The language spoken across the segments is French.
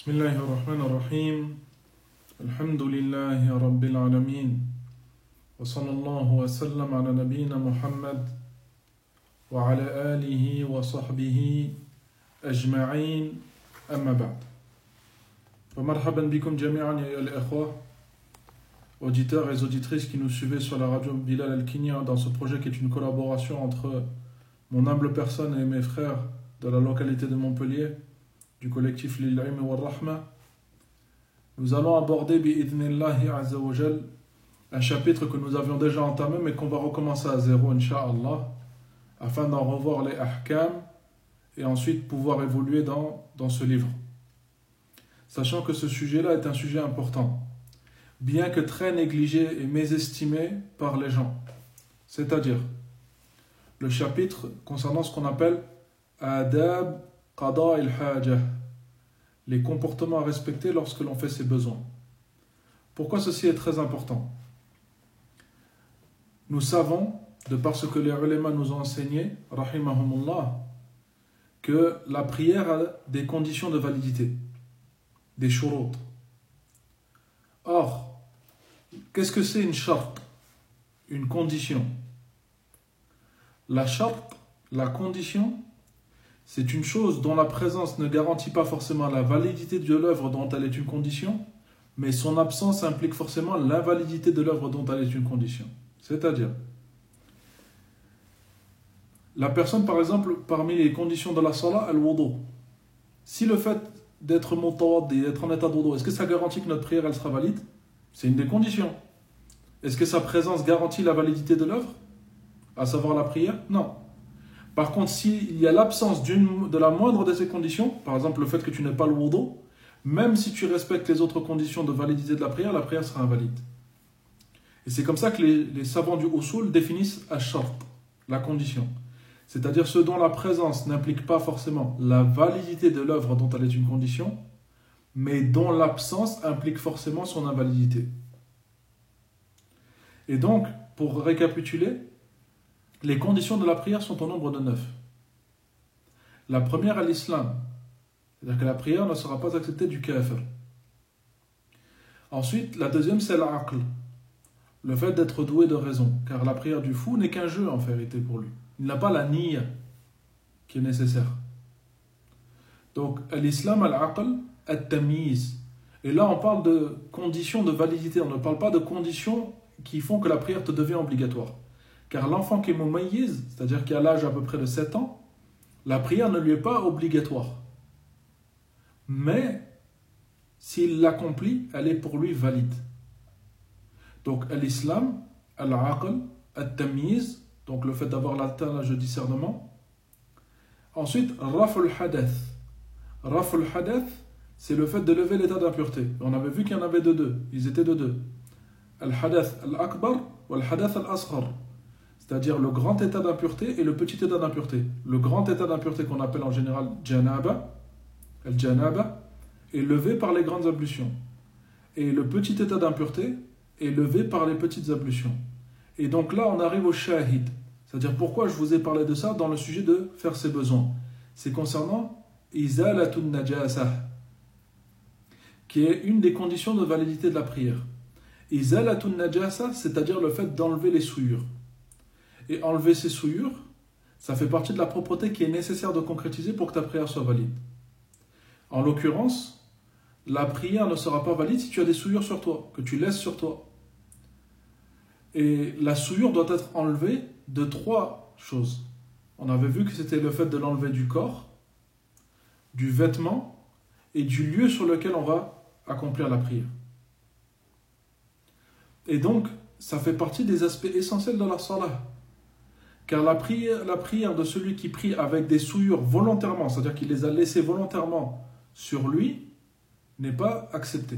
بسم الله الرحمن الرحيم الحمد لله رب العالمين وصلى الله وسلم على نبينا محمد وعلى آله وصحبه أجمعين أما بعد فمرحبا بكم جميعا يا الإخوة auditeurs et auditrices qui nous suivez sur la radio Bilal Al-Kinya dans ce projet qui est une collaboration entre mon humble personne et mes frères de la localité de Montpellier du collectif Lil-Ilm wa Rahma. Nous allons aborder bi'idhnillahi azza wa jal un chapitre que nous avions déjà entamé mais qu'on va recommencer à zéro incha'Allah afin d'en revoir les ahkam et ensuite pouvoir évoluer dans ce livre. Sachant que ce sujet-là est un sujet important, bien que très négligé et mésestimé par les gens. C'est-à-dire le chapitre concernant ce qu'on appelle Adab Qada il-Haja, les comportements à respecter lorsque l'on fait ses besoins. Pourquoi ceci est très important? Nous savons, de par ce que les ulama nous ont enseigné, rahimahumullah, que la prière a des conditions de validité, des shurut. Or, qu'est-ce que c'est une shart? Une condition. La shart, la condition, c'est une chose dont la présence ne garantit pas forcément la validité de l'œuvre dont elle est une condition, mais son absence implique forcément l'invalidité de l'œuvre dont elle est une condition. C'est-à-dire, la personne, par exemple, parmi les conditions de la salat, al-wudu. Si le fait d'être mutawaddi, d'être en état de wudu, est-ce que ça garantit que notre prière elle sera valide? C'est une des conditions. Est-ce que sa présence garantit la validité de l'œuvre, à savoir la prière? Non. Par contre, s'il y a l'absence de la moindre de ces conditions, par exemple le fait que tu n'aies pas le wudu, même si tu respectes les autres conditions de validité de la prière sera invalide. Et c'est comme ça que les savants du usul définissent ash-shart, la condition. C'est-à-dire ce dont la présence n'implique pas forcément la validité de l'œuvre dont elle est une condition, mais dont l'absence implique forcément son invalidité. Et donc, pour récapituler, les conditions de la prière sont au nombre de 9. La première est l'islam, c'est-à-dire que la prière ne sera pas acceptée du kafir. Ensuite, la deuxième c'est l'aql, le fait d'être doué de raison, car la prière du fou n'est qu'un jeu en vérité pour lui. Il n'a pas la niyya qui est nécessaire. Donc, l'islam, al-aql, al-tamyiz. Et là, on parle de conditions de validité, on ne parle pas de conditions qui font que la prière te devient obligatoire. Car l'enfant qui est mumayyiz, c'est-à-dire qui a l'âge à peu près de 7 ans, la prière ne lui est pas obligatoire. Mais, s'il l'accomplit, elle est pour lui valide. Donc, l'islam, al-aql, al-tamyiz, donc le fait d'avoir l'atteint l'âge de discernement. Ensuite, raf'ul hadath. Raf'ul hadath, c'est le fait de lever l'état d'impureté. On avait vu qu'il y en avait de deux. Ils étaient de deux. Al-hadath al-akbar ou al-hadath al-asghar. C'est-à-dire le grand état d'impureté et le petit état d'impureté. Le grand état d'impureté qu'on appelle en général janaba, al-janaba, est levé par les grandes ablutions. Et le petit état d'impureté est levé par les petites ablutions. Et donc là, on arrive au shahid. C'est-à-dire pourquoi je vous ai parlé de ça dans le sujet de faire ses besoins. C'est concernant izalatun najasah, qui est une des conditions de validité de la prière. Izalatun najasah, c'est-à-dire le fait d'enlever les souillures. Et enlever ces souillures, ça fait partie de la propreté qui est nécessaire de concrétiser pour que ta prière soit valide. En l'occurrence, la prière ne sera pas valide si tu as des souillures sur toi, que tu laisses sur toi. Et la souillure doit être enlevée de 3 choses. On avait vu que c'était le fait de l'enlever du corps, du vêtement et du lieu sur lequel on va accomplir la prière. Et donc, ça fait partie des aspects essentiels de la salat. Car la prière de celui qui prie avec des souillures volontairement, c'est-à-dire qu'il les a laissées volontairement sur lui, n'est pas acceptée.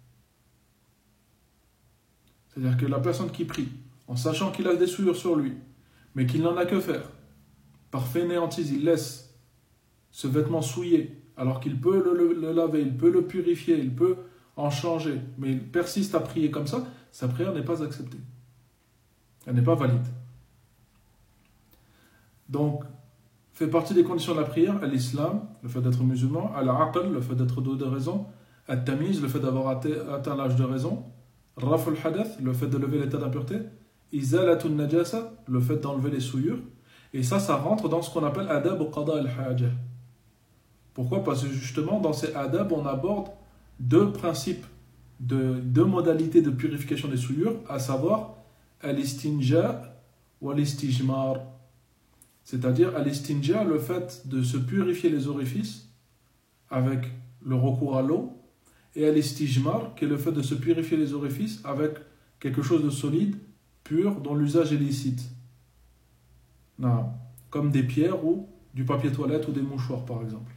C'est-à-dire que la personne qui prie, en sachant qu'il a des souillures sur lui, mais qu'il n'en a que faire, par fainéantise, il laisse ce vêtement souillé, alors qu'il peut le laver, il peut le purifier, il peut en changer, mais il persiste à prier comme ça, sa prière n'est pas acceptée. Elle n'est pas valide. Donc, fait partie des conditions de la prière, l'islam, le fait d'être musulman, al-aql, le fait d'être doué de raison, al-tamiz, le fait d'avoir atteint l'âge de raison, raf al-hadath, le fait de lever l'état d'impureté, izalatun najasa, le fait d'enlever les souillures, et ça rentre dans ce qu'on appelle adab ou qada al-haja. Pourquoi? Parce que justement, dans ces adab, on aborde deux principes, deux modalités de purification des souillures, à savoir al-istinja ou al-istijmar. C'est-à-dire al-istinja, le fait de se purifier les orifices avec le recours à l'eau, et al-istijmar, qui est le fait de se purifier les orifices avec quelque chose de solide, pur, dont l'usage est licite. Non, comme des pierres ou du papier toilette ou des mouchoirs par exemple.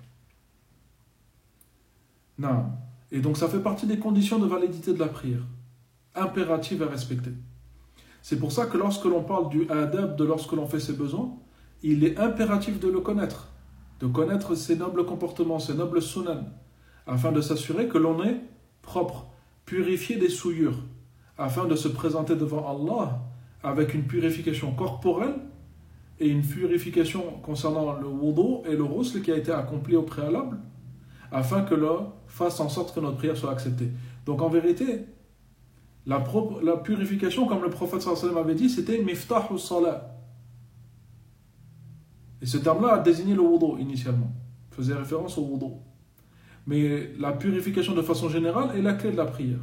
Non. Et donc ça fait partie des conditions de validité de la prière, impératives à respecter. C'est pour ça que lorsque l'on parle du adab, de lorsque l'on fait ses besoins, il est impératif de le connaître, de connaître ses nobles comportements, ses nobles sunan, afin de s'assurer que l'on est propre, purifié des souillures, afin de se présenter devant Allah avec une purification corporelle et une purification concernant le wudu et le ghusl qui a été accompli au préalable, afin que l'on fasse en sorte que notre prière soit acceptée. Donc en vérité, la purification, comme le prophète sallallahu alayhi wa sallam avait dit, c'était miftahu salat. Et ce terme-là a désigné le wudu initialement, faisait référence au wudu. Mais la purification de façon générale est la clé de la prière.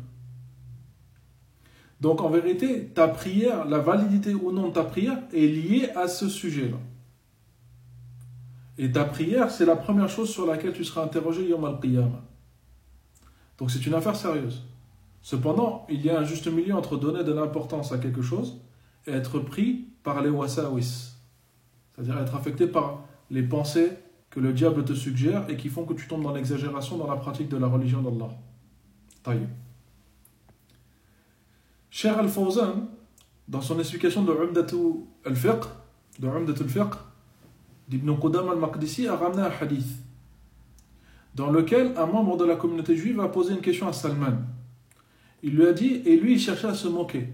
Donc en vérité, ta prière, la validité ou non de ta prière est liée à ce sujet-là. Et ta prière, c'est la première chose sur laquelle tu seras interrogé yawm al-qiyamah. Donc c'est une affaire sérieuse. Cependant, il y a un juste milieu entre donner de l'importance à quelque chose et être pris par les wasawis. C'est-à-dire être affecté par les pensées que le diable te suggère et qui font que tu tombes dans l'exagération dans la pratique de la religion d'Allah. Taïb. Cheikh Al-Fawzan, dans son explication de Umdatul Fiqh, d'Ibn Qudam al-Maqdisi, a ramené un hadith dans lequel un membre de la communauté juive a posé une question à Salman. Il lui a dit, et lui il cherchait à se moquer.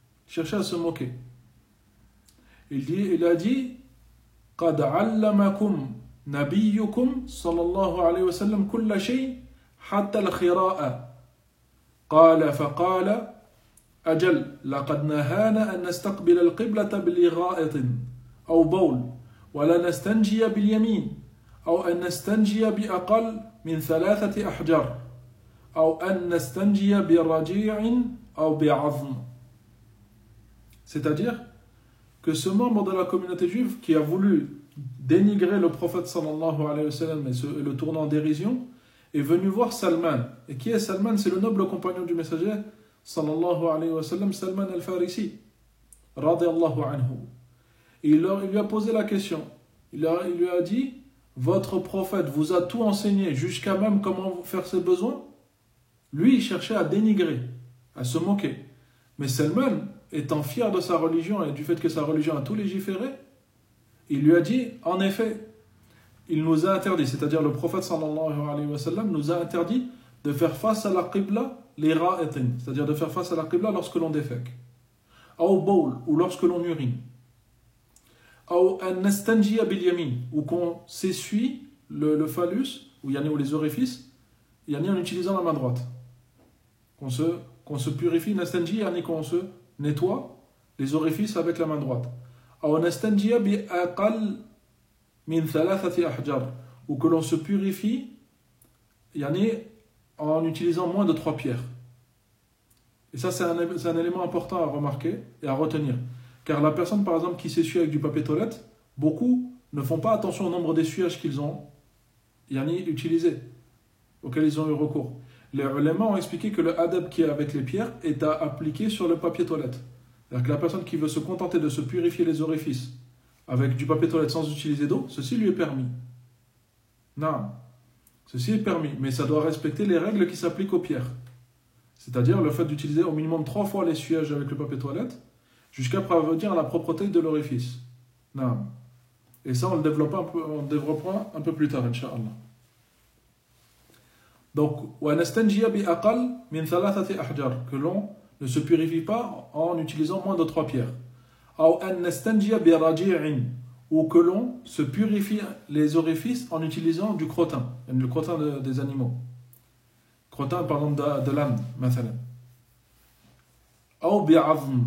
Il a dit, قَدْ عَلَّمَكُمْ نَبِيُّكُمْ صلى الله عليه وسلم كل شيء حتى الخراء قال فقال أجل لقد نهانا أن نستقبل القبلة بغائط أو بول ولا نستنجي باليمين أو أن نستنجي بأقل من 3 أحجار أو أن نستنجي برجيع أو بعظم. C'est-à-dire que ce membre de la communauté juive qui a voulu dénigrer le prophète sallallahu alayhi wa sallam et le tournant en dérision est venu voir Salman. Et qui est Salman? C'est le noble compagnon du messager sallallahu alayhi wa sallam, Salman al-Farisi radiyallahu anhu. Et il lui a posé la question. Il lui a dit, votre prophète vous a tout enseigné jusqu'à même comment faire ses besoins? Lui il cherchait à dénigrer, à se moquer. Mais Salman, étant fier de sa religion et du fait que sa religion a tout légiféré, il lui a dit, en effet, il nous a interdit, c'est-à-dire le prophète sallallahu alayhi wa sallam nous a interdit de faire face à la qibla les ra'itin, c'est-à-dire de faire face à la qibla lorsque l'on défèque, ou bowl, ou lorsque l'on urine, ou an nastanjiya bil yamin, ou qu'on s'essuie le phallus, ou les orifices, en utilisant la main droite, qu'on se purifie, nastanji, qu'on se nettoie les orifices avec la main droite. Ou que l'on se purifie en utilisant moins de 3 pierres. Et ça, c'est un élément important à remarquer et à retenir. Car la personne, par exemple, qui s'essuie avec du papier toilette, beaucoup ne font pas attention au nombre d'essuyages qu'ils ont utilisés, auxquels ils ont eu recours. Les ulama ont expliqué que le adab qui est avec les pierres est à appliquer sur le papier toilette. C'est-à-dire que la personne qui veut se contenter de se purifier les orifices avec du papier toilette sans utiliser d'eau, ceci lui est permis. Non, ceci est permis, mais ça doit respecter les règles qui s'appliquent aux pierres. C'est-à-dire le fait d'utiliser au minimum 3 fois l'essuyage avec le papier toilette jusqu'à parvenir à la propreté de l'orifice. Non. Et ça, on le développera un peu plus tard, Inch'Allah. Donc, que l'on ne se purifie pas en utilisant moins de 3 pierres. ou que l'on se purifie les orifices en utilisant du crottin, le crottin des animaux. Crottin, par exemple, de l'âne, مثلا. أو بعظم,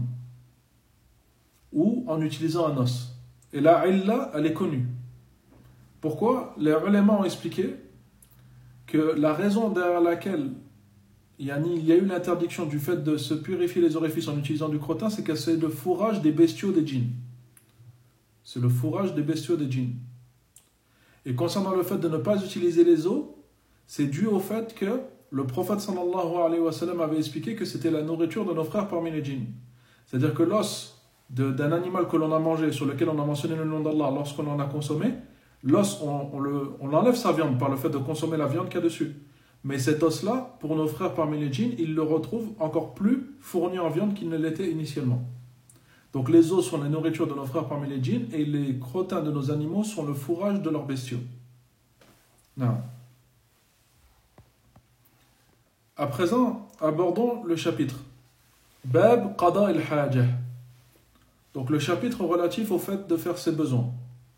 ou en utilisant un os. Et la illa, elle est connue. Pourquoi? Les ulémas ont expliqué que la raison derrière laquelle il y a eu l'interdiction du fait de se purifier les orifices en utilisant du crottin, c'est que c'est le fourrage des bestiaux des djinns. C'est le fourrage des bestiaux des djinns. Et concernant le fait de ne pas utiliser les os, c'est dû au fait que le prophète sallallahu alayhi wa sallam avait expliqué que c'était la nourriture de nos frères parmi les djinns. C'est-à-dire que l'os d'un animal que l'on a mangé, sur lequel on a mentionné le nom d'Allah, lorsqu'on en a consommé, l'os, on enlève sa viande par le fait de consommer la viande qu'il y a dessus. Mais cet os-là, pour nos frères parmi les djinns, ils le retrouvent encore plus fourni en viande qu'il ne l'était initialement. Donc les os sont la nourriture de nos frères parmi les djinns et les crottins de nos animaux sont le fourrage de leurs bestiaux. Non. À présent, abordons le chapitre. Bab qada al-hajah. Donc le chapitre relatif au fait de faire ses besoins.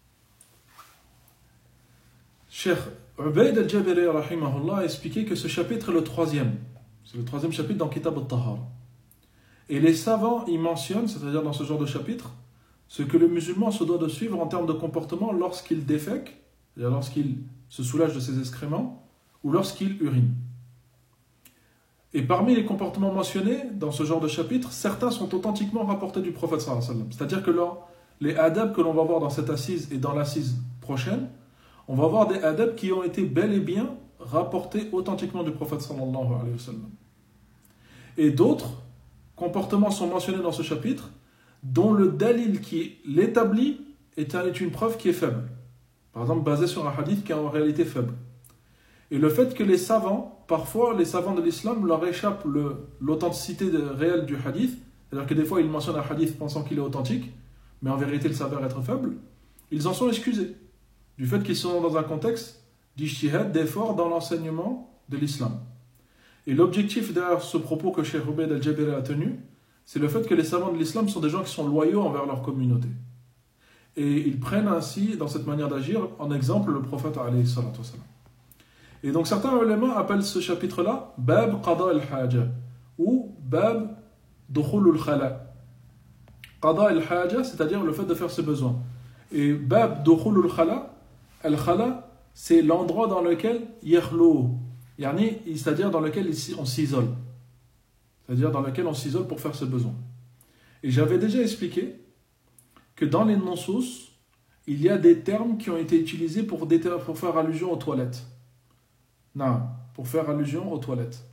Cheikh Ubayd al-Jabiri rahimahullah a expliqué que ce chapitre est le troisième. C'est le troisième chapitre dans Kitab al-Tahara. Et les savants y mentionnent, c'est-à-dire dans ce genre de chapitre, ce que le musulman se doit de suivre en termes de comportement lorsqu'il défèque, c'est-à-dire lorsqu'il se soulage de ses excréments, ou lorsqu'il urine. Et parmi les comportements mentionnés dans ce genre de chapitre, certains sont authentiquement rapportés du prophète sallallahu alayhi wa sallam. C'est-à-dire que les adab que l'on va voir dans cette assise et dans l'assise prochaine, on va voir des adab qui ont été bel et bien rapportés authentiquement du prophète sallallahu alayhi wa sallam. Et d'autres comportements sont mentionnés dans ce chapitre dont le dalil qui l'établit est une preuve qui est faible. Par exemple, basé sur un hadith qui est en réalité faible. Et le fait que les savants, parfois les savants de l'islam, leur échappe l'authenticité réelle du hadith, c'est-à-dire que des fois ils mentionnent un hadith pensant qu'il est authentique, mais en vérité il s'avère être faible, ils en sont excusés du fait qu'ils sont dans un contexte d'ijtihad, d'effort dans l'enseignement de l'islam. Et l'objectif derrière ce propos que Cheikh Ubayd al-Jabiri a tenu, c'est le fait que les savants de l'islam sont des gens qui sont loyaux envers leur communauté. Et ils prennent ainsi, dans cette manière d'agir, en exemple le prophète alayhi salatu wa salam. Et donc certains ulémas appellent ce chapitre-là Bab Qada al-Haja ou Bab Dukhul al-Khala. Qada al-Haja, c'est-à-dire le fait de faire ses besoins. Et Bab Dukhul al-Khala, al-Khala, c'est l'endroit dans lequel yakhlu, c'est-à-dire dans lequel on s'isole. C'est-à-dire dans lequel on s'isole pour faire ses besoins. Et j'avais déjà expliqué que dans les nusus, il y a des termes qui ont été utilisés pour faire allusion aux toilettes. Non, pour faire allusion aux toilettes.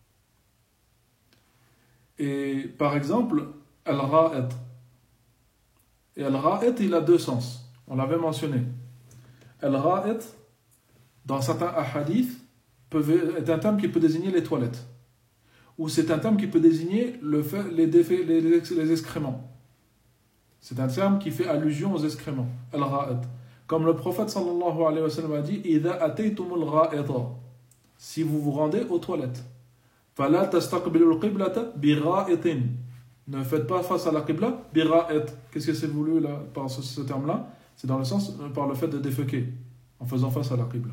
Et par exemple, al-ra'id. Et al-ra'id, il a deux sens. On l'avait mentionné. Al-ra'id, dans certains ahadiths, est un terme qui peut désigner les toilettes. Ou c'est un terme qui peut désigner les excréments. C'est un terme qui fait allusion aux excréments. Al-ra'id. Comme le prophète sallallahu alayhi wa sallam a dit, إِذَا أَتَيْتُمُ الرَّائِضَ. Si vous vous rendez aux toilettes. فَلَا تَسْتَقْبِلُوا الْقِبْلَةَ بِغَائِطٍ. Ne faites pas face à la qibla, بِغَائِط. Qu'est-ce que c'est voulu là, par ce terme-là? C'est dans le sens, par le fait de déféquer, en faisant face à la qibla.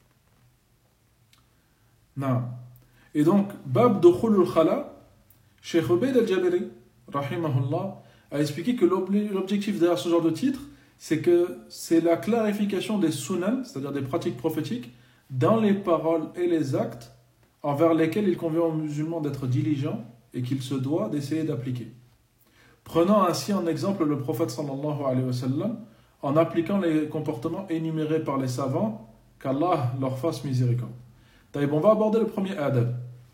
Non. Et donc, Bab Dukhul al-Khala, Cheikh Ubayd al-Jabiri, rahimahullah, a expliqué que l'objectif derrière ce genre de titre, c'est que c'est la clarification des sunan, c'est-à-dire des pratiques prophétiques, dans les paroles et les actes envers lesquels il convient aux musulmans d'être diligents et qu'il se doit d'essayer d'appliquer. Prenant ainsi en exemple le prophète sallallahu alayhi wa sallam en appliquant les comportements énumérés par les savants, qu'Allah leur fasse miséricorde. On va aborder le premier adab.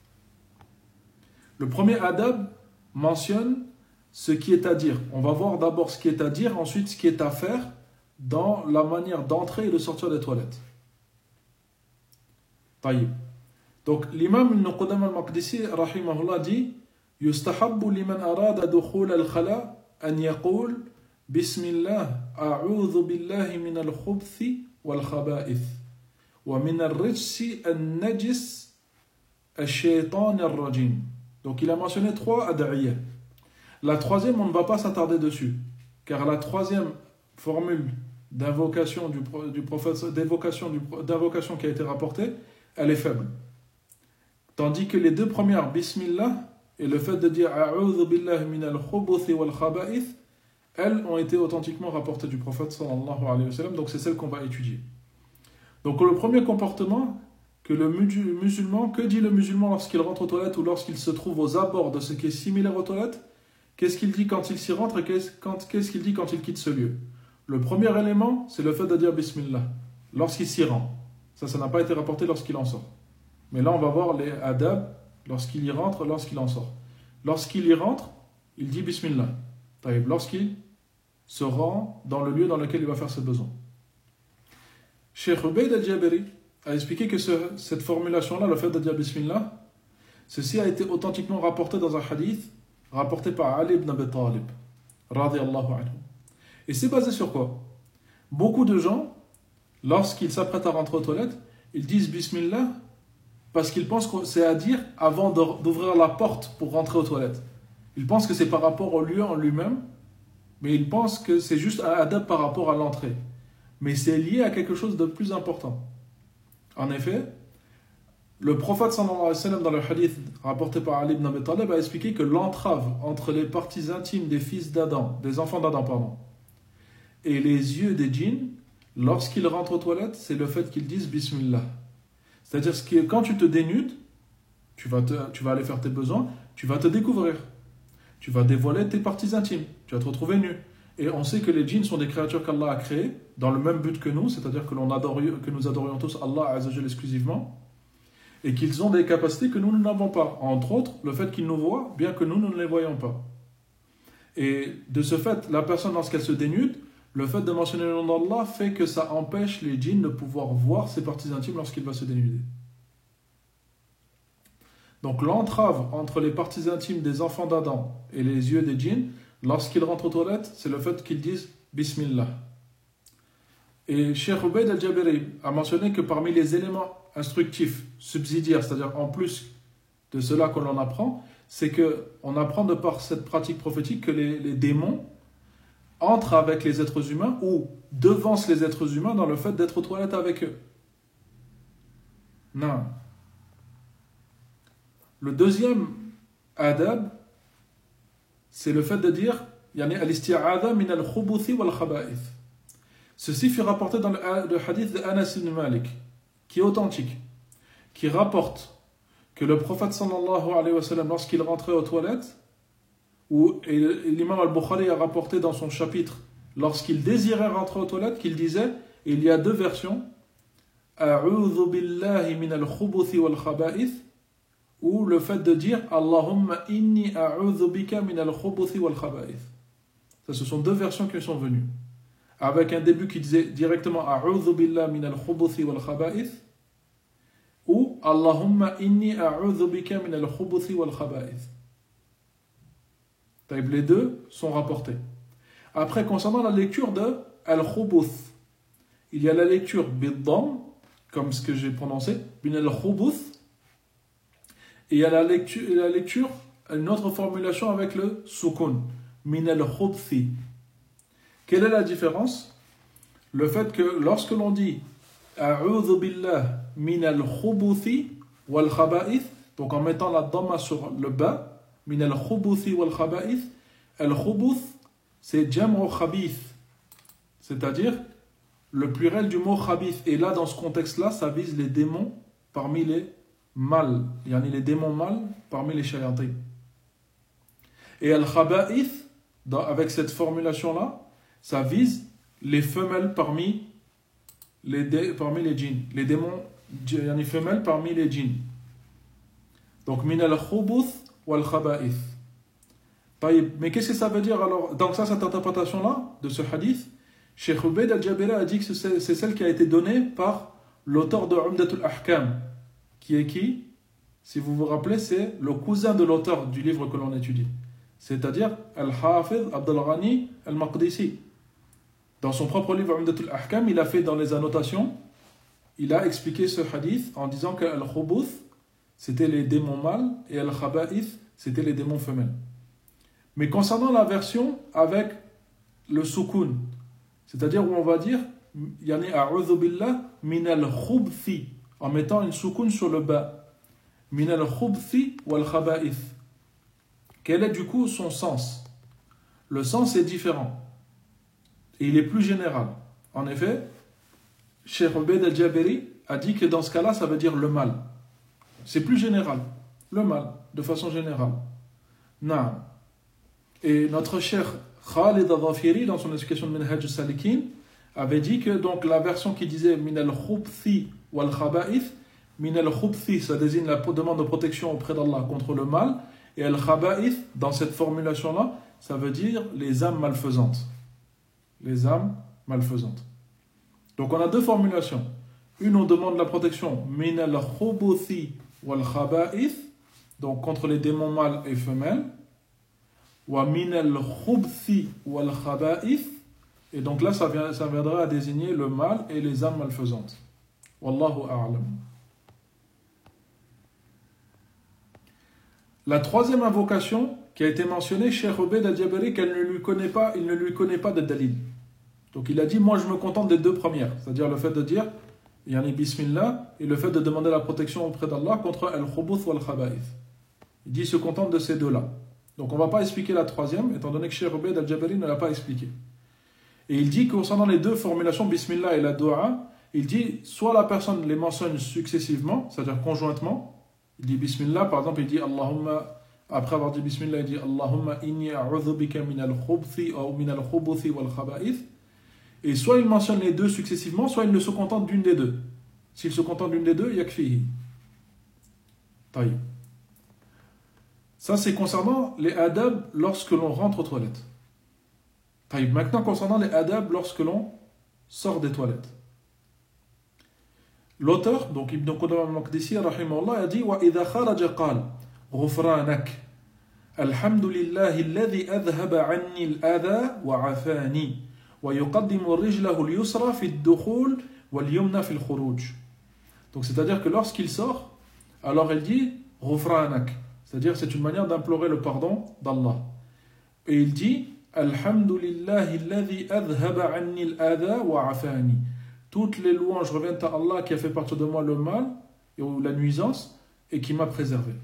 Le premier adab mentionne ce qui est à dire. On va voir d'abord ce qui est à dire, ensuite ce qui est à faire dans la manière d'entrer et de sortir des toilettes. طيب. Donc l'imam Ibn Qudam al-Maqdisi rahimahullah dit يستحب لمن أراد دخول الخلاء أن يقول بسم الله أعوذ بالله من الخبث والخبائث ومن الرجس النجس الشيطان الرجيم. Donc il a mentionné 3 ad'iyah. La troisième, on ne va pas s'attarder dessus, car la troisième formule d'invocation du prophète, d'invocation qui a été rapportée, elle est faible. Tandis que les deux premières, Bismillah, et le fait de dire A'udhu billahi minal khubuthi wal khaba'ith, elles ont été authentiquement rapportées du prophète sallallahu alayhi wa sallam, donc c'est celle qu'on va étudier. Donc le premier comportement que le musulman, que dit le musulman lorsqu'il rentre aux toilettes ou lorsqu'il se trouve aux abords de ce qui est similaire aux toilettes? Qu'est-ce qu'il dit quand il s'y rentre et qu'est-ce qu'il dit quand il quitte ce lieu? Le premier élément, c'est le fait de dire Bismillah, lorsqu'il s'y rend. Ça n'a pas été rapporté lorsqu'il en sort. Mais là, on va voir les adab, lorsqu'il y rentre, lorsqu'il en sort. Lorsqu'il y rentre, il dit Bismillah. Lorsqu'il se rend dans le lieu dans lequel il va faire ses besoins. Cheikh Ubayd al-Jabiri a expliqué que cette formulation-là, le fait de dire Bismillah, ceci a été authentiquement rapporté dans un hadith, rapporté par Ali ibn Abi Talib, radiyallahu anhu. Et c'est basé sur quoi? Beaucoup de gens, lorsqu'ils s'apprêtent à rentrer aux toilettes, ils disent Bismillah parce qu'ils pensent que c'est à dire avant d'ouvrir la porte pour rentrer aux toilettes. Ils pensent que c'est par rapport au lieu en lui-même, mais ils pensent que c'est juste un adab par rapport à l'entrée. Mais c'est lié à quelque chose de plus important. En effet, le prophète sallallahu alayhi wa sallam dans le hadith rapporté par Ali ibn Abi Talib a expliqué que l'entrave entre les parties intimes des fils d'Adam, des enfants d'Adam, pardon, et les yeux des djinns, lorsqu'ils rentrent aux toilettes, c'est le fait qu'ils disent Bismillah. C'est-à-dire que quand tu te dénudes, tu vas aller faire tes besoins, tu vas te découvrir. Tu vas dévoiler tes parties intimes, tu vas te retrouver nu. Et on sait que les djinns sont des créatures qu'Allah a créées dans le même but que nous, c'est-à-dire que nous adorions tous Allah Azza wa Jalla exclusivement, et qu'ils ont des capacités que nous n'avons pas. Entre autres, le fait qu'ils nous voient, bien que nous ne les voyons pas. Et de ce fait, la personne, lorsqu'elle se dénude, le fait de mentionner le nom d'Allah fait que ça empêche les djinns de pouvoir voir ses parties intimes lorsqu'il va se dénuder. Donc l'entrave entre les parties intimes des enfants d'Adam et les yeux des djinns, lorsqu'ils rentrent aux toilettes, c'est le fait qu'ils disent Bismillah. Et Cheikh Ubayd al-Jabiri a mentionné que parmi les éléments instructifs, subsidiaires, c'est-à-dire en plus de cela qu'on en apprend, c'est qu'on apprend de par cette pratique prophétique que les démons entrent avec les êtres humains ou devancent les êtres humains dans le fait d'être aux toilettes avec eux. Non. Le deuxième adab, c'est le fait de dire yani al-isti'adha min al-khubuthi wal-khaba'ith. Ceci fut rapporté dans le hadith d'Anas ibn Malik, qui est authentique, qui rapporte que le prophète sallallahu alayhi wa sallam, lorsqu'il rentrait aux toilettes, et l'imam al-Bukhari a rapporté dans son chapitre, lorsqu'il désirait rentrer aux toilettes, qu'il disait, et il y a deux versions, A'udhu billahi min al-khubuthi wal-khaba'ith, ou le fait de dire Allahumma inni a'udhu bika min al-khubuthi wal-khaba'ith. Ça, ce sont deux versions qui sont venues. Avec un début qui disait directement A'udhu billahi min al-khubuthi wal-khaba'ith, ou Allahumma inni a'udhu bika min al-khubuthi wal-khaba'ith. Les deux sont rapportés. Après, concernant la lecture de al-khubuth, il y a la lecture bid-dam, comme ce que j'ai prononcé, min al-khubuth, et il y a la lecture, une autre formulation avec le sukun, min al-khubthi. Quelle est la différence? Le fait que lorsque l'on dit A'udhu billah min al-khubuthi wal khaba'ith, donc en mettant la dhamma sur le bas, min al-khubuthi wal khaba'ith, al-khubuth c'est jam'u khabith, c'est-à-dire le pluriel du mot khabith. Et là, dans ce contexte-là, ça vise les démons parmi les mâles, yani les démons mâles parmi les shayatin. Et al-khaba'ith, avec cette formulation-là, ça vise les femelles parmi les djinns, les démons yani femelles parmi les djinns. Donc min al-khubuth wal khaba'ith. Mais qu'est-ce que ça veut dire alors? Donc ça, cette interprétation-là de ce hadith, Cheikh Ubayd al-Jabiri a dit que c'est celle qui a été donnée par l'auteur de Umdatul Ahkam, qui est qui? Si vous vous rappelez, c'est le cousin de l'auteur du livre que l'on étudie, c'est-à-dire Al-Hafiz Abdul Ghani al-Maqdisi. Dans son propre livre Umdatul Ahkam, il a fait dans les annotations, il a expliqué ce hadith en disant que Al-Khubuth, c'était les démons mâles, et Al-Khaba'ith, c'était les démons femelles. Mais concernant la version avec le soukoun, C'est-à-dire où on va dire yani a'udhu billah min al-khubthi en mettant une soukoun sur le bas. Min al-khubthi wal khaba'ith. Quel est du coup son sens? Le sens est différent et il est plus général. En effet, Cheikh Ubayd al-Jabiri a dit que dans ce cas-là, ça veut dire le mal. C'est plus général. Le mal, de façon générale. Naam. Et notre Cheikh Khalid al-Dhafiri, dans son explication de Minhaj al-Salikin, avait dit que donc la version qui disait min al-khubthi wal khaba'ith, min al-khubthi, ça désigne la demande de protection auprès d'Allah contre le mal, et al-khaba'ith, dans cette formulation-là, ça veut dire les âmes malfaisantes. Les âmes malfaisantes. Donc on a deux formulations. Une, on demande la protection min al-khubuthi wal khaba'ith, donc contre les démons mâles et femelles, wa min al-khubthi wal khaba'ith, et donc là ça viendra à désigner le mal et les âmes malfaisantes. Wallahu a'lam. La troisième invocation qui a été mentionnée, Cheikh Ubayd al-Jabiri, il ne lui connaît pas de dalil. Donc il a dit, moi je me contente des deux premières, c'est-à-dire le fait de dire yani bismillah et le fait de demander la protection auprès d'Allah contre al-khubuth wal khaba'ith. Il dit, il se contente de ces deux-là. Donc on ne va pas expliquer la troisième, étant donné que Cheikh Ubayd al-Jabiri ne l'a pas expliqué. Et il dit que concernant les deux formulations, bismillah et la dua, il dit, soit la personne les mentionne successivement, c'est-à-dire conjointement. Il dit bismillah, par exemple, il dit Allahumma, après avoir dit bismillah, il dit Allahumma inni a'udhu bika min al-khubthi ou min al-khubuthi wal khaba'ith. Et soit il mentionne les deux successivement, soit il ne se contente d'une des deux. S'il se contente d'une des deux, yakfihi. Taïb. Ça, c'est concernant les adab lorsque l'on rentre aux toilettes. Taïb. Maintenant, concernant les adab lorsque l'on sort des toilettes. L'auteur, donc Ibn Qudama al-Maqdisi, rahimahullah, a dit wa idha kharaja qal ghufranak alhamdulillahi alladhi adhhaba anni al-adha wa afani wa yuqaddimu rijlahu al-yusra fi ad-dukhul wal-yumna fi al-khuruj. Donc c'est-à-dire que lorsqu'il sort, alors il dit ghufranak, c'est-à-dire c'est une manière d'implorer le pardon d'Allah. Et il dit alhamdulillahi alladhi adhhaba anni al-adha wa afani. Toutes les louanges reviennent à Allah qui a fait partir de moi le mal ou la nuisance et qui m'a préservé.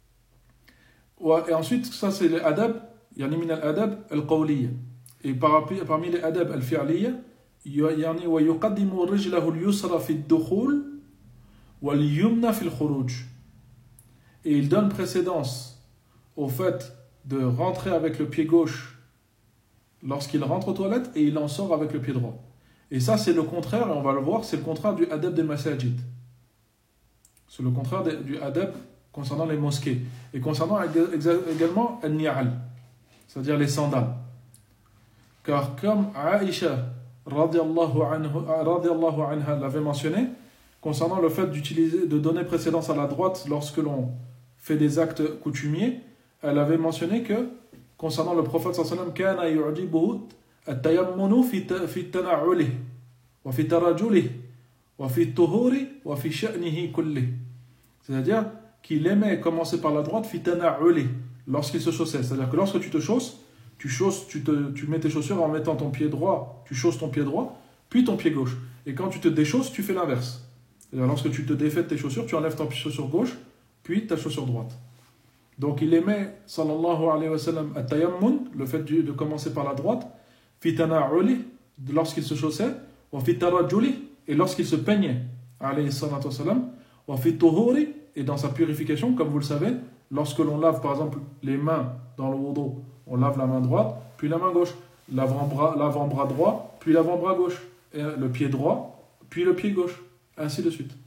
Et ensuite, ça c'est les adab, yani min al-adab al-qawliya. Et parmi les adab al-fi'liya, yani wa yuqaddimu rijlahu al-yusra fi ad-dukhul wal yumna fi al-khuruj. Et il donne précédence au fait de rentrer avec le pied gauche lorsqu'il rentre aux toilettes et il en sort avec le pied droit. Et ça, c'est le contraire, et on va le voir, c'est le contraire du adab des masajid. C'est le contraire du adab concernant les mosquées. Et concernant également al-ni'al, c'est-à-dire les sandales. Car comme Aïcha, radiallahu anha, l'avait mentionné, concernant le fait de donner précédence à la droite lorsque l'on fait des actes coutumiers, elle avait mentionné que, concernant le prophète sallallahu alayhi wa sallam, kana yu'jibuhu التيمن في التنعله وفي ترجله وفي الطهور وفي شأنه كله. C'est-à-dire qu'il aimait commencer par la droite في تنعله, lorsqu'il se chaussait. C'est-à-dire que lorsque tu te chausses, tu mets tes chaussures en mettant ton pied droit, tu chausses ton pied droit, puis ton pied gauche. Et quand tu te déchausses, tu fais l'inverse. C'est-à-dire lorsque tu te défais de tes chaussures, tu enlèves ta chaussure gauche, puis ta chaussure droite. Donc il aimait, sallallahu alayhi wa sallam, at-tayammun, le fait de commencer par la droite, fi tana'uli, lorsqu'il se chaussait, wa fi tarajuli, et lorsqu'il se peignait, alayhi salatu wa sallam, wa fi tuhuri, et dans sa purification, comme vous le savez, lorsque l'on lave par exemple les mains dans le wudu, on lave la main droite, puis la main gauche, l'avant-bras droit, puis l'avant-bras gauche, et le pied droit, puis le pied gauche, ainsi de suite.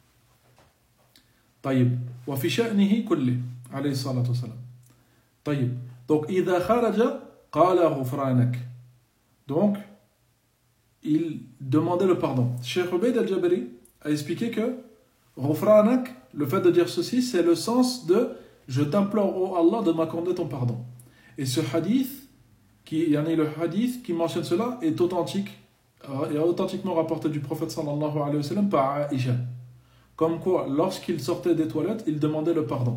Taïb. Wa fi sha'nihi kulli, alayhi salatu wa sallam. Taïb. Donc, idha kharaja, qala ghufranak. Donc, il demandait le pardon. Cheikh Ubayd al-Jabiri a expliqué que Ghufranak, le fait de dire ceci, c'est le sens de je t'implore, ô Allah, de m'accorder ton pardon. Et ce hadith, le hadith qui mentionne cela, est authentique, et authentiquement rapporté du prophète sallallahu alayhi wa sallam par Aïcha. Comme quoi, lorsqu'il sortait des toilettes, il demandait le pardon.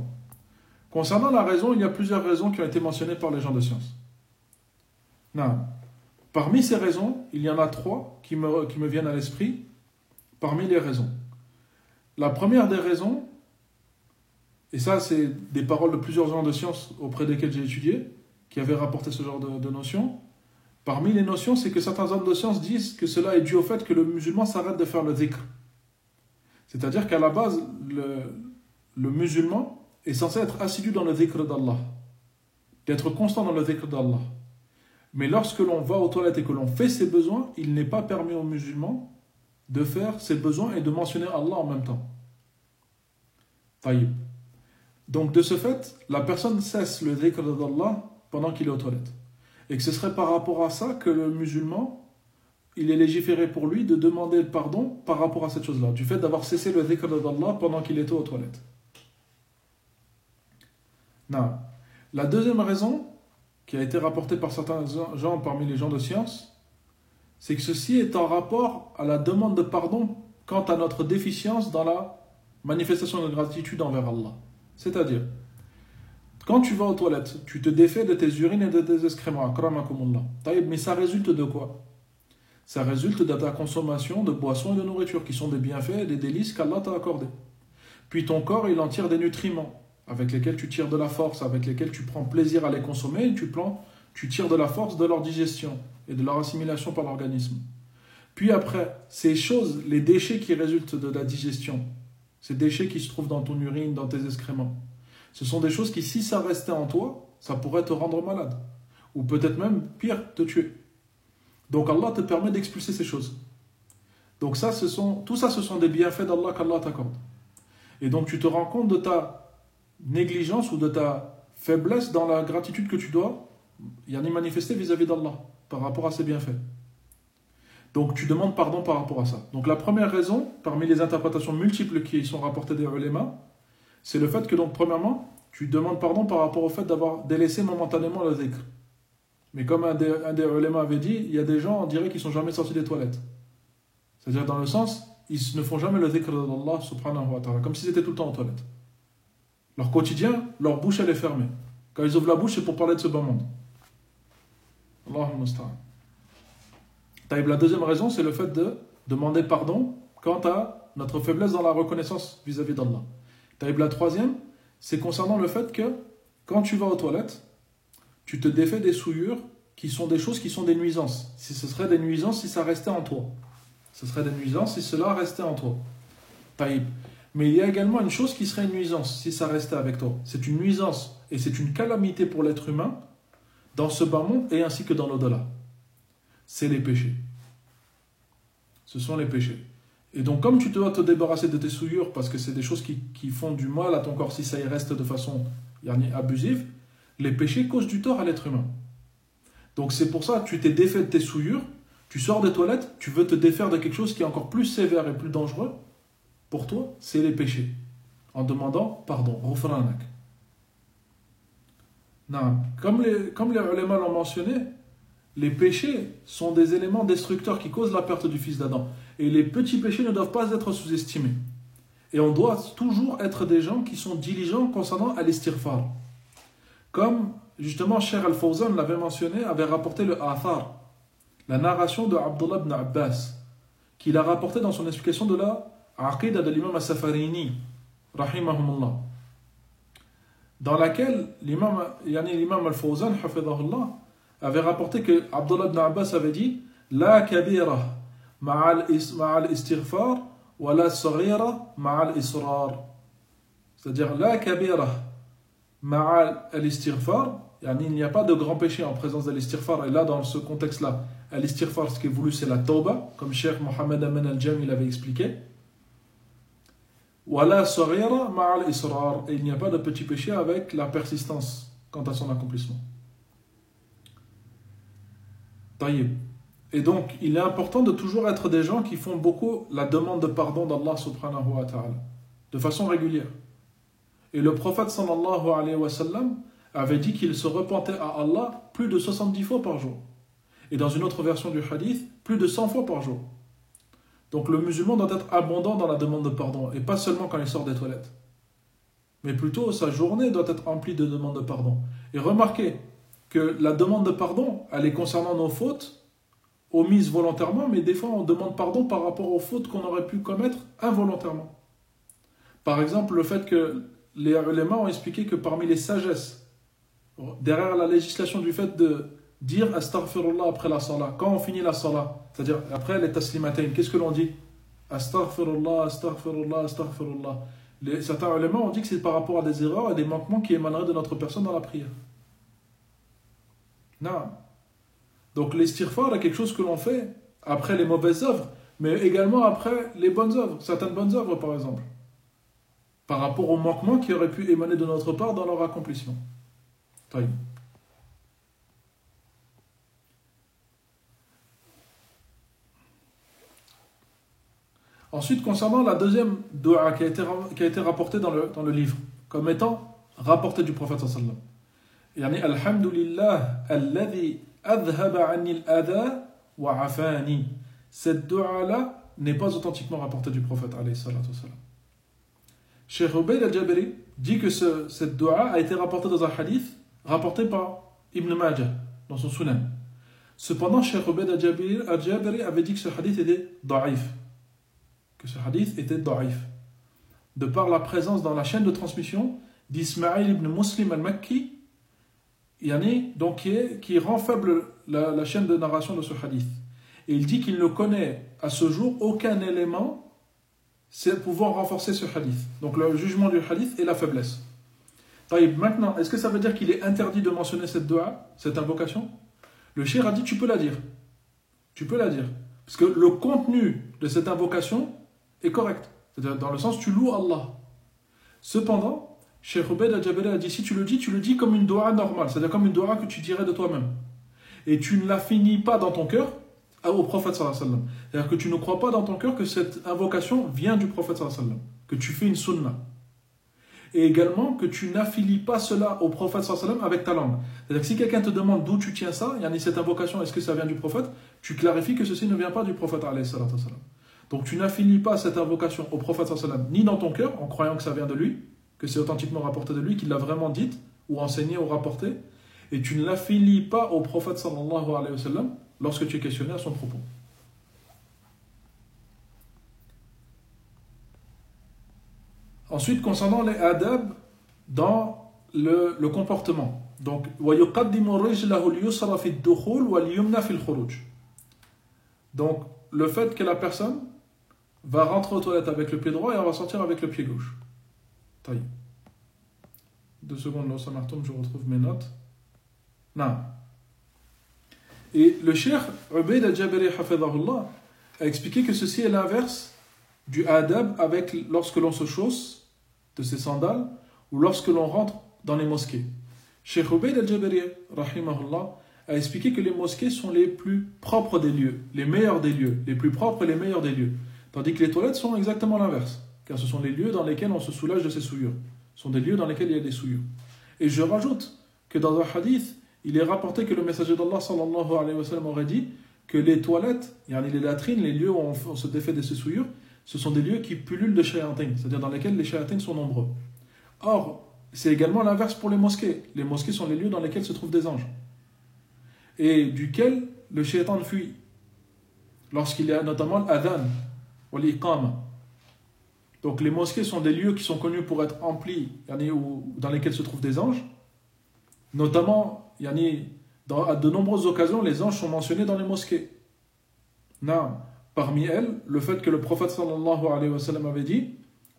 Concernant la raison, il y a plusieurs raisons qui ont été mentionnées par les gens de science. Non. Parmi ces raisons, il y en a 3 qui me viennent à l'esprit, parmi les raisons. La première des raisons, et ça c'est des paroles de plusieurs gens de sciences auprès desquels j'ai étudié, qui avaient rapporté ce genre de notions. Parmi les notions, c'est que certains hommes de science disent que cela est dû au fait que le musulman s'arrête de faire le dhikr. C'est-à-dire qu'à la base, le musulman est censé être assidu dans le dhikr d'Allah, d'être constant dans le dhikr d'Allah. Mais lorsque l'on va aux toilettes et que l'on fait ses besoins, il n'est pas permis aux musulmans de faire ses besoins et de mentionner Allah en même temps. Taïb. Donc de ce fait, la personne cesse le dhikr d'Allah pendant qu'il est aux toilettes. Et que ce serait par rapport à ça que le musulman, il est légiféré pour lui de demander le pardon par rapport à cette chose-là, du fait d'avoir cessé le dhikr d'Allah pendant qu'il était aux toilettes. Non. La deuxième raison, qui a été rapportée par certains gens parmi les gens de science, c'est que ceci est en rapport à la demande de pardon quant à notre déficience dans la manifestation de gratitude envers Allah. C'est-à-dire, quand tu vas aux toilettes, tu te défais de tes urines et de tes excréments, akramakumullah. Mais ça résulte de quoi? Ça résulte de ta consommation de boissons et de nourriture, qui sont des bienfaits et des délices qu'Allah t'a accordés. Puis ton corps, il en tire des nutriments, avec lesquels tu tires de la force, avec lesquels tu prends plaisir à les consommer, et tu tires de la force de leur digestion et de leur assimilation par l'organisme. Puis après, ces choses, les déchets qui résultent de la digestion, ces déchets qui se trouvent dans ton urine, dans tes excréments, ce sont des choses qui, si ça restait en toi, ça pourrait te rendre malade. Ou peut-être même, pire, te tuer. Donc Allah te permet d'expulser ces choses. Donc tout ça, ce sont des bienfaits d'Allah qu'Allah t'accorde. Et donc tu te rends compte de ta négligence ou de ta faiblesse dans la gratitude que tu dois y manifester vis-à-vis d'Allah par rapport à ses bienfaits. Donc tu demandes pardon par rapport à ça. Donc la première raison, parmi les interprétations multiples qui sont rapportées des ulémas, c'est le fait que donc premièrement, tu demandes pardon par rapport au fait d'avoir délaissé momentanément le dhikr. Mais comme un des ulémas avait dit, il y a des gens, on dirait qu'ils ne sont jamais sortis des toilettes. C'est-à-dire dans le sens, ils ne font jamais le dhikr d'Allah subhanahu wa ta'ala, comme s'ils étaient tout le temps aux toilettes. Leur quotidien, leur bouche elle est fermée. Quand ils ouvrent la bouche, c'est pour parler de ce bas monde. Allahumma musta'an. La deuxième raison, c'est le fait de demander pardon quant à notre faiblesse dans la reconnaissance vis-à-vis d'Allah. La troisième, c'est concernant le fait que quand tu vas aux toilettes, tu te défais des souillures qui sont des choses qui sont des nuisances. Si ce serait des nuisances si ça restait en toi. Ce serait des nuisances si cela restait en toi. Taïb. Mais il y a également une chose qui serait une nuisance si ça restait avec toi. C'est une nuisance et c'est une calamité pour l'être humain dans ce bas monde et ainsi que dans l'au-delà. C'est les péchés. Ce sont les péchés. Et donc comme tu dois te débarrasser de tes souillures parce que c'est des choses qui font du mal à ton corps si ça y reste de façon abusive, les péchés causent du tort à l'être humain. Donc c'est pour ça que tu t'es défait de tes souillures, tu sors des toilettes, tu veux te défaire de quelque chose qui est encore plus sévère et plus dangereux pour toi, c'est les péchés. En demandant pardon, ghufranak. Non, comme les ulémas l'ont mentionné, les péchés sont des éléments destructeurs qui causent la perte du fils d'Adam. Et les petits péchés ne doivent pas être sous-estimés. Et on doit toujours être des gens qui sont diligents concernant al-istighfar. Comme justement Cheikh Al-Fawzan l'avait mentionné, avait rapporté le Athar, la narration de Abdullah ibn Abbas, qu'il a rapporté dans son explication de la Aqida de l'imam As-Safarini, rahimahumullah, dans laquelle l'imam Al-Fawzan, hafidhahullah, avait rapporté que Abdullah ibn Abbas avait dit La kabira ma'al istighfar wa la saghira ma'al israr. C'est-à-dire la kabira ma'al istighfar, il n'y a pas de grand péché en présence de l'istighfar. Et là, dans ce contexte-là, l'istighfar, ce qui est voulu, c'est la tawba, comme Cheikh Mohammed Aman al-Jami l'avait expliqué. Wa la saghira ma'al israr. Et il n'y a pas de petit péché avec la persistance quant à son accomplissement. Taïb. Et donc, il est important de toujours être des gens qui font beaucoup la demande de pardon d'Allah subhanahu wa ta'ala, de façon régulière. Et le prophète sallallahu alayhi wa sallam avait dit qu'il se repentait à Allah plus de 70 fois par jour. Et dans une autre version du hadith, plus de 100 fois par jour. Donc le musulman doit être abondant dans la demande de pardon, et pas seulement quand il sort des toilettes. Mais plutôt, sa journée doit être remplie de demandes de pardon. Et remarquez que la demande de pardon, elle est concernant nos fautes, omises volontairement, mais des fois on demande pardon par rapport aux fautes qu'on aurait pu commettre involontairement. Par exemple, le fait que les ulémas ont expliqué que parmi les sagesses, derrière la législation du fait de dire astaghfirullah après la salat, quand on finit la salat, c'est-à-dire après les taslimatayn, qu'est-ce que l'on dit? Astaghfirullah, astaghfirullah, astaghfirullah. Certains ulémas ont dit que c'est par rapport à des erreurs et des manquements qui émaneraient de notre personne dans la prière. Non. Donc l'istighfar est quelque chose que l'on fait après les mauvaises œuvres, mais également après les bonnes œuvres, certaines bonnes œuvres par exemple, par rapport aux manquements qui auraient pu émaner de notre part dans leur accomplissement. Taïb. Ensuite, concernant la deuxième dua qui a été rapportée dans le livre, comme étant rapportée du prophète sallallahu alayhi wa sallam. Alhamdulillah, alladhi adhaba anil adha wa afani. Cette dua-là n'est pas authentiquement rapportée du prophète alayhi salatu wa sallam. Cheikh Ubayd al-Jabiri dit que cette dua a été rapportée dans un hadith rapporté par Ibn Majah dans son Sunan. Cependant, Cheikh Ubayd al-Jabiri avait dit que ce hadith était da'if. Que ce hadith était da'if. De par la présence dans la chaîne de transmission d'Ismaïl ibn Muslim al-Makki, donc qui rend faible la chaîne de narration de ce hadith. Et il dit qu'il ne connaît à ce jour aucun élément pouvant renforcer ce hadith. Donc le jugement du hadith et la faiblesse. Maintenant, est-ce que ça veut dire qu'il est interdit de mentionner cette dua, cette invocation? Le cheikh a dit tu peux la dire. Tu peux la dire. Parce que le contenu de cette invocation est correct. C'est-à-dire dans le sens tu loues Allah. Cependant, Cheikh Ubayd al-Jabiri a dit si tu le dis comme une dua normale, c'est-à-dire comme une dua que tu dirais de toi-même. Et tu ne la finis pas dans ton cœur au prophète sallallahu alayhi wa sallam. C'est-à-dire que tu ne crois pas dans ton cœur que cette invocation vient du prophète sallallahu alayhi wa sallam, que tu fais une sunna. Et également que tu n'affilies pas cela au prophète sallallahu alayhi wa sallam avec ta langue. C'est-à-dire que si quelqu'un te demande d'où tu tiens ça, cette invocation, est-ce que ça vient du prophète, tu clarifies que ceci ne vient pas du prophète alayhi wa sallam. Donc tu n'affilies pas cette invocation au prophète sallallahu alayhi wa sallam, ni dans ton cœur, en croyant que ça vient de lui, que c'est authentiquement rapporté de lui, qu'il l'a vraiment dite, ou enseigné, ou rapporté, et tu ne l'affilies pas au prophète sallallahu alayhi wa sallam lorsque tu es questionné à son propos. Ensuite, concernant les adab dans le comportement. Donc, donc, le fait que la personne va rentrer aux toilettes avec le pied droit et on va sortir avec le pied gauche. Taï. 2 secondes, là, ça m'artombe, je retrouve mes notes. Non. Et le cheikh Ubayd al-Jabiri hafidhahullah a expliqué que ceci est l'inverse du adab lorsque l'on se chausse de ses sandales ou lorsque l'on rentre dans les mosquées. Cheikh Ubayd al-Jabiri rahimahullah a expliqué que les mosquées sont les plus propres des lieux, les meilleurs des lieux, les plus propres et les meilleurs des lieux. Tandis que les toilettes sont exactement l'inverse, car ce sont les lieux dans lesquels on se soulage de ses souillures. Ce sont des lieux dans lesquels il y a des souillures. Et je rajoute que dans un hadith, il est rapporté que le messager d'Allah sallallahu alayhi wa sallam aurait dit que les toilettes, les latrines, les lieux où on se défait de ses souillures, ce sont des lieux qui pullulent de shayatin, c'est-à-dire dans lesquels les shayatins sont nombreux. Or, c'est également l'inverse pour les mosquées. Les mosquées sont les lieux dans lesquels se trouvent des anges. Et duquel le shaytan fuit. Lorsqu'il y a notamment l'adhan, ou l'iqama. Donc les mosquées sont des lieux qui sont connus pour être remplis, dans lesquels se trouvent des anges. Notamment, à de nombreuses occasions, les anges sont mentionnés dans les mosquées. Non. Parmi elles, le fait que le prophète sallallahu alayhi wa sallam avait dit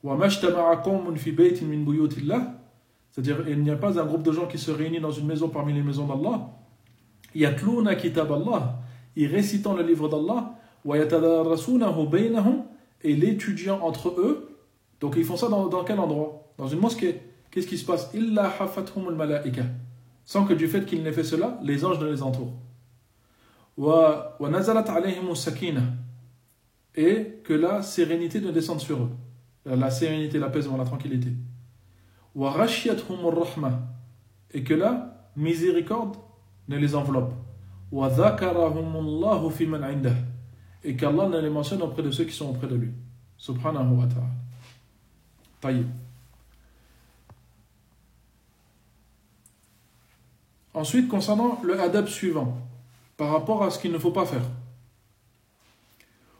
c'est-à-dire, il n'y a pas un groupe de gens qui se réunissent dans une maison parmi les maisons d'Allah, yatluna kitab Allah, et récitant le livre d'Allah, wa yatadarasunahu baynahum, et l'étudiant entre eux. Donc ils font ça dans quel endroit? Dans une mosquée. Qu'est-ce qui se passe? Illa hafathum al-malaika, sans que du fait qu'ils n'aient fait cela, les anges ne les entourent. Wa nazalat alayhim as-sakinah, et que la sérénité ne descende sur eux. La sérénité, l'apaisement, la tranquillité. Wa ghashiyatuhum ar-rahma, et que la miséricorde ne les enveloppe. Wa dhakarahum Allahu fi man 'indah, et qu'Allah ne les mentionne auprès de ceux qui sont auprès de lui. Subhanahu wa ta'ala. Taïb. Ensuite, concernant le adab suivant, par rapport à ce qu'il ne faut pas faire.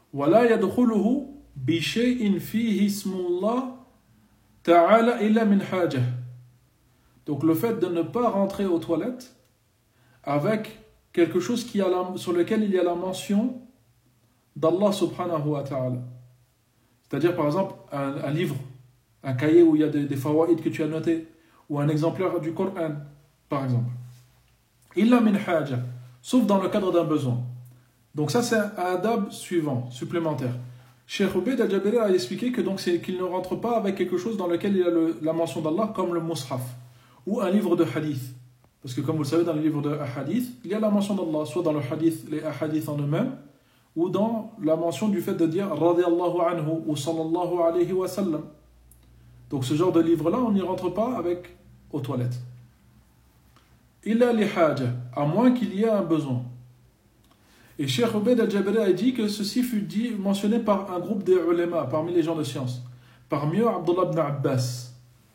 وَلَا يَدْخُلُهُ بِشَيْءٍ فِيهِ اسْمُ اللَّهِ تَعَالَى إِلَّا مِنْ حَاجَةٍ. Donc le fait de ne pas rentrer aux toilettes avec quelque chose sur lequel il y a la mention d'Allah subhanahu wa ta'ala. C'est-à-dire par exemple un livre, un cahier où il y a des fawaïd que tu as notés, ou un exemplaire du Coran, par exemple. Illa min haja, sauf dans le cadre d'un besoin. Donc ça c'est un adab suivant, supplémentaire. Cheikh Ubayd al-Jabiri a expliqué que donc c'est qu'il ne rentre pas avec quelque chose dans lequel il y a la mention d'Allah, comme le mushaf, ou un livre de hadith. Parce que comme vous le savez, dans les livres de hadith, il y a la mention d'Allah, soit dans le hadith, les hadiths en eux-mêmes, ou dans la mention du fait de dire radiyallahu anhu ou sallallahu alayhi wa sallam. Donc ce genre de livre-là, on n'y rentre pas avec aux toilettes. Illa li haja, à moins qu'il y ait un besoin. Et Cheikh Ubayd al-Jabiri a dit que ceci fut mentionné par un groupe des ulama, parmi les gens de science. Parmi eux, Abdullah ibn Abbas.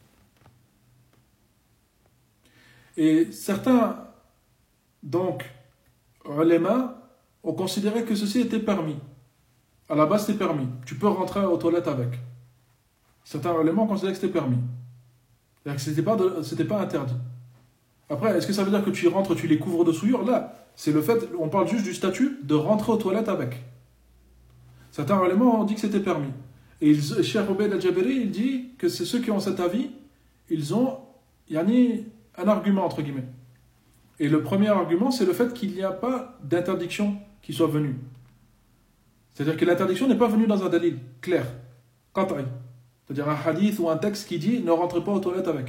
Et certains, donc, ulama, ont considéré que ceci était permis. À la base, c'était permis. Tu peux rentrer aux toilettes avec. Certains ulama ont considéré que c'était permis. C'est-à-dire que c'était pas interdit. Après, est-ce que ça veut dire que tu y rentres, tu les couvres de souillure? Là, c'est le fait, on parle juste du statut de rentrer aux toilettes avec. Certains ulama ont dit que c'était permis. Et Cheikh Ubayd al-Jabiri, il dit que c'est ceux qui ont cet avis, ils ont un argument, entre guillemets. Et le premier argument, c'est le fait qu'il n'y a pas d'interdiction qui soit venue. C'est-à-dire que l'interdiction n'est pas venue dans un dalil clair, qat'i. C'est-à-dire un hadith ou un texte qui dit ne rentrez pas aux toilettes avec.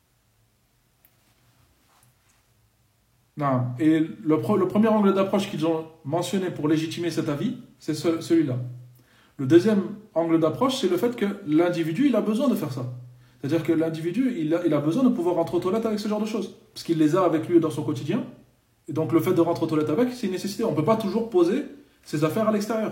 Non. Et le premier angle d'approche qu'ils ont mentionné pour légitimer cet avis, c'est celui-là. Le deuxième angle d'approche, c'est le fait que l'individu, il a besoin de faire ça. C'est-à-dire que l'individu, il a besoin de pouvoir rentrer aux toilettes avec ce genre de choses. Parce qu'il les a avec lui dans son quotidien. Et donc le fait de rentrer aux toilettes avec, c'est une nécessité. On ne peut pas toujours poser ses affaires à l'extérieur.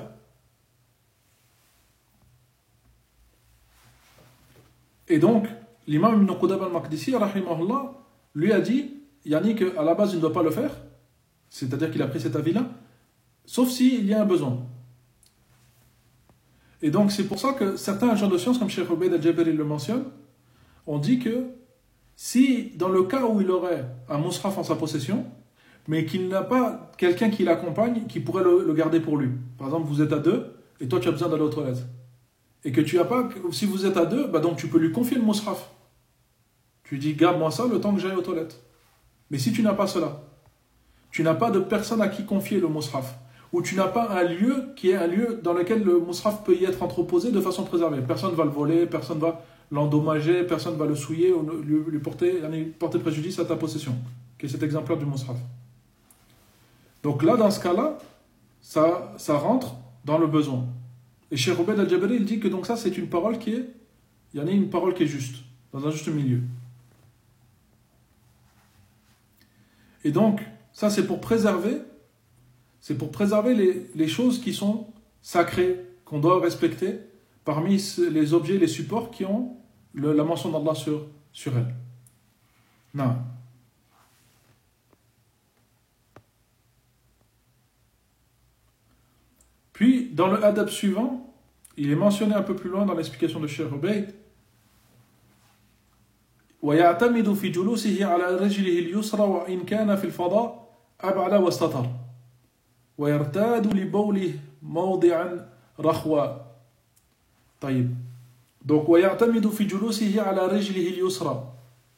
Et donc, l'imam Ibn Qudam al-Maqdisi, rahimahullah, lui a dit, qu'à la base, il ne doit pas le faire. C'est-à-dire qu'il a pris cet avis-là. Sauf s'il y a un besoin. Et donc, c'est pour ça que certains gens de science, comme Cheikh Ubayd al-Jabiri le mentionne, ont dit que si, dans le cas où il aurait un mushaf en sa possession, mais qu'il n'a pas quelqu'un qui l'accompagne, qui pourrait le garder pour lui. Par exemple, vous êtes à deux, et toi tu as besoin d'aller aux toilettes. Et que tu n'as pas, si vous êtes à deux, donc tu peux lui confier le mushaf. Tu lui dis, garde-moi ça le temps que j'aille aux toilettes. Mais si tu n'as pas cela, tu n'as pas de personne à qui confier le mushaf, ou tu n'as pas un lieu qui est un lieu dans lequel le mushaf peut y être entreposé de façon préservée. Personne ne va le voler, personne ne va l'endommager, personne ne va le souiller ou lui porter préjudice à ta possession, qui est cet exemplaire du mushaf. Donc là, dans ce cas-là, ça rentre dans le besoin. Et Cheikh Ubayd al-Jabiri, il dit que donc ça, c'est une parole qui est, une parole qui est juste, dans un juste milieu. Et donc, ça, c'est pour préserver les choses qui sont sacrées, qu'on doit respecter, parmi les objets, les supports qui ont la mention d'Allah sur elles. Non. Puis, dans le adab suivant, il est mentionné un peu plus loin dans l'explication de Cheikh Ubayd, ويعتمد في جلوسه على رجله اليسرى وإن كان في الفضاء أبعد واستتر ويرتاد لبوله موضعا رخوا. طيب. Donc ويعتمد في جلوسه على رجله اليسرى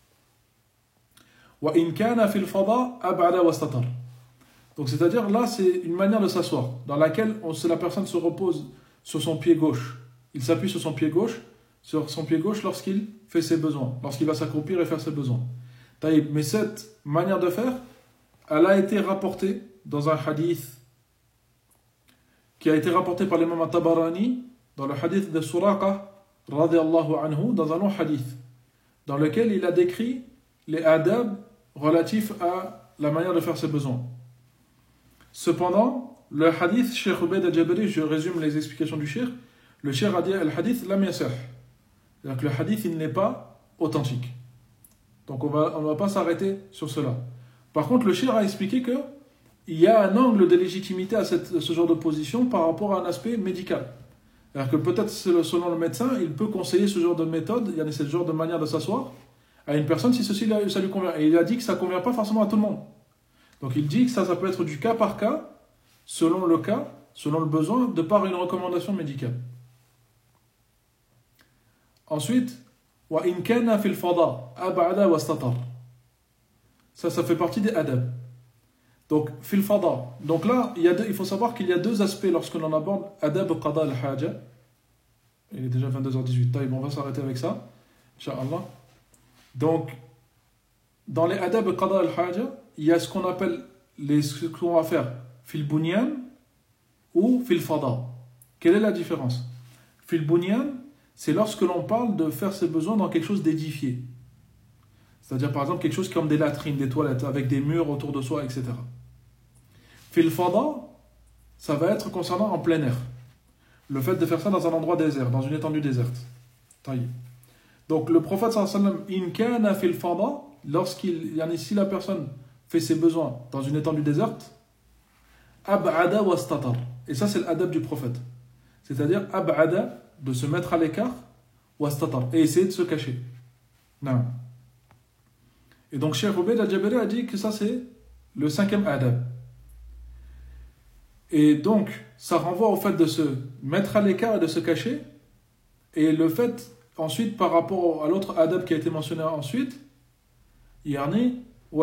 وإن كان في الفضاء أبعد واستتر. Donc c'est-à-dire là c'est une manière de s'asseoir dans laquelle la personne se repose sur son pied gauche. Il s'appuie sur son pied gauche lorsqu'il fait ses besoins, lorsqu'il va s'accroupir et faire ses besoins. Mais cette manière de faire, elle a été rapportée dans un hadith qui a été rapporté par l'imam al-Tabarani dans le hadith de Suraqa radiyallahu anhu, dans un long hadith dans lequel il a décrit les adab relatifs à la manière de faire ses besoins. Cependant, le hadith Cheikh Ubayd al-Jabiri, je résume les explications du Cheikh, le Cheikh a dit al-hadith lam yasih. C'est-à-dire que le hadith il n'est pas authentique. Donc on ne va pas s'arrêter sur cela. Par contre, le Cheikh a expliqué que il y a un angle de légitimité à ce genre de position par rapport à un aspect médical. C'est-à-dire que peut-être selon le médecin, il peut conseiller ce genre de méthode, il y a ce genre de manière de s'asseoir à une personne si ceci ça lui convient. Et il a dit que ça ne convient pas forcément à tout le monde. Donc il dit que ça peut être du cas par cas, selon le besoin, de par une recommandation médicale. Ensuite, وَإِنْ كَانَ فِي الْفَضَاءِ أَبْعَدَ وَاسْتَطَرَ. Ça fait partie des adab. Donc, fil fada. Donc là, il faut savoir qu'il y a deux aspects lorsque l'on aborde adab qada al-haja. Il est déjà 22h18. Taïb, on va s'arrêter avec ça, Inch'Allah. Donc, dans les adab qada al-haja, il y a ce qu'on appelle ce qu'on va faire fil bunyan ou fil fada. Quelle est la différence? Fil bunyan, c'est lorsque l'on parle de faire ses besoins dans quelque chose d'édifié. C'est-à-dire, par exemple, quelque chose comme des latrines, des toilettes, avec des murs autour de soi, etc. Fil fada, ça va être concernant en plein air. Le fait de faire ça dans un endroit désert, dans une étendue déserte. Donc, le prophète sallallahu alayhi wa sallam, in kana fil fada, si la personne fait ses besoins dans une étendue déserte, ab'ada wastatar. Et ça, c'est l'adab du prophète. C'est-à-dire, ab'ada, de se mettre à l'écart, wastatar, et essayer de se cacher. Non. Et donc, Cheikh Ubayd al-Jabari a dit que ça, c'est le 5e adab. Et donc, ça renvoie au fait de se mettre à l'écart et de se cacher. Et le fait, ensuite, par rapport à l'autre adab qui a été mentionné ensuite, yani,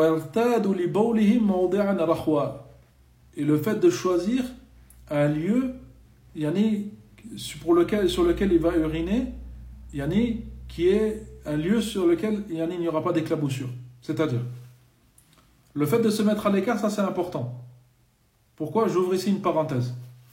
et le fait de choisir un lieu yani, sur lequel il va uriner, yani, qui est un lieu sur lequel yani, il n'y aura pas d'éclaboussure. C'est-à-dire, le fait de se mettre à l'écart, ça c'est important. Pourquoi? J'ouvre ici une parenthèse.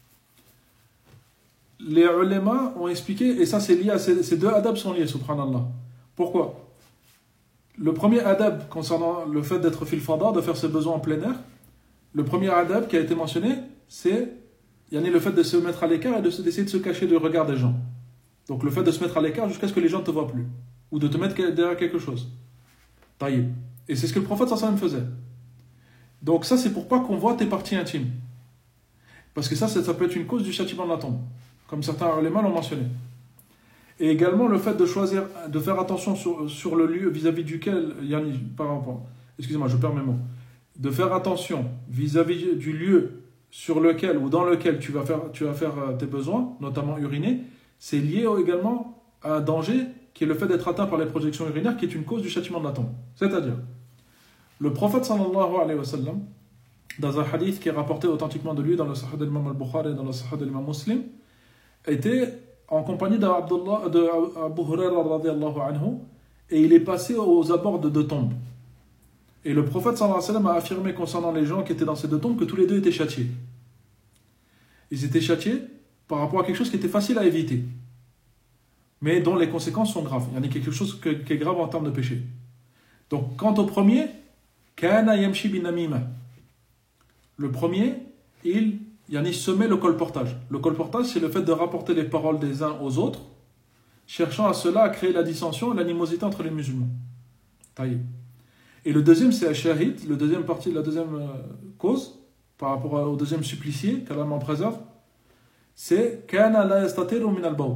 Les ulama ont expliqué, et ça c'est lié à ces deux adabs sont liés, subhanallah. Pourquoi? Le premier adab concernant le fait d'être fil fada, de faire ses besoins en plein air, le premier adab qui a été mentionné, c'est le fait de se mettre à l'écart et d'essayer de se cacher du regard des gens. Donc le fait de se mettre à l'écart jusqu'à ce que les gens ne te voient plus, ou de te mettre derrière quelque chose. Taïb. Et c'est ce que le prophète sallallahu alayhi wa sallam faisait. Donc ça, c'est pour pas qu'on voit tes parties intimes. Parce que ça peut être une cause du châtiment de la tombe, comme certains ulama l'ont mentionné. Et également le fait de choisir, de faire attention sur le lieu vis-à-vis duquel, excusez-moi, je perds mes mots, de faire attention vis-à-vis du lieu sur lequel ou dans lequel tu vas faire tes besoins, notamment uriner, c'est lié également à un danger qui est le fait d'être atteint par les projections urinaires, qui est une cause du châtiment de la tombe. C'est-à-dire, le prophète sallallahu alayhi wa sallam, dans un hadith qui est rapporté authentiquement de lui dans le Sahih de l'imam al-Bukhari et dans le Sahih de l'imam Muslim, était en compagnie d'Abu Hurayra radiyallahu anhu, et il est passé aux abords de deux tombes. Et le prophète sallallahu alayhi wa sallam a affirmé concernant les gens qui étaient dans ces deux tombes que tous les deux étaient châtiés. Ils étaient châtiés par rapport à quelque chose qui était facile à éviter, mais dont les conséquences sont graves. Il y en a quelque chose qui est grave en termes de péché. Donc, quant au premier, Kana yamshi bin namima. Le premier, il semait le colportage. Le colportage, c'est le fait de rapporter les paroles des uns aux autres, cherchant à cela à créer la dissension et l'animosité entre les musulmans. Taïb. Et le deuxième, c'est Al-Shahid, la deuxième cause, par rapport au deuxième supplicié, qu'Allah m'en préserve, c'est Kana la yastatiru min al-bawl,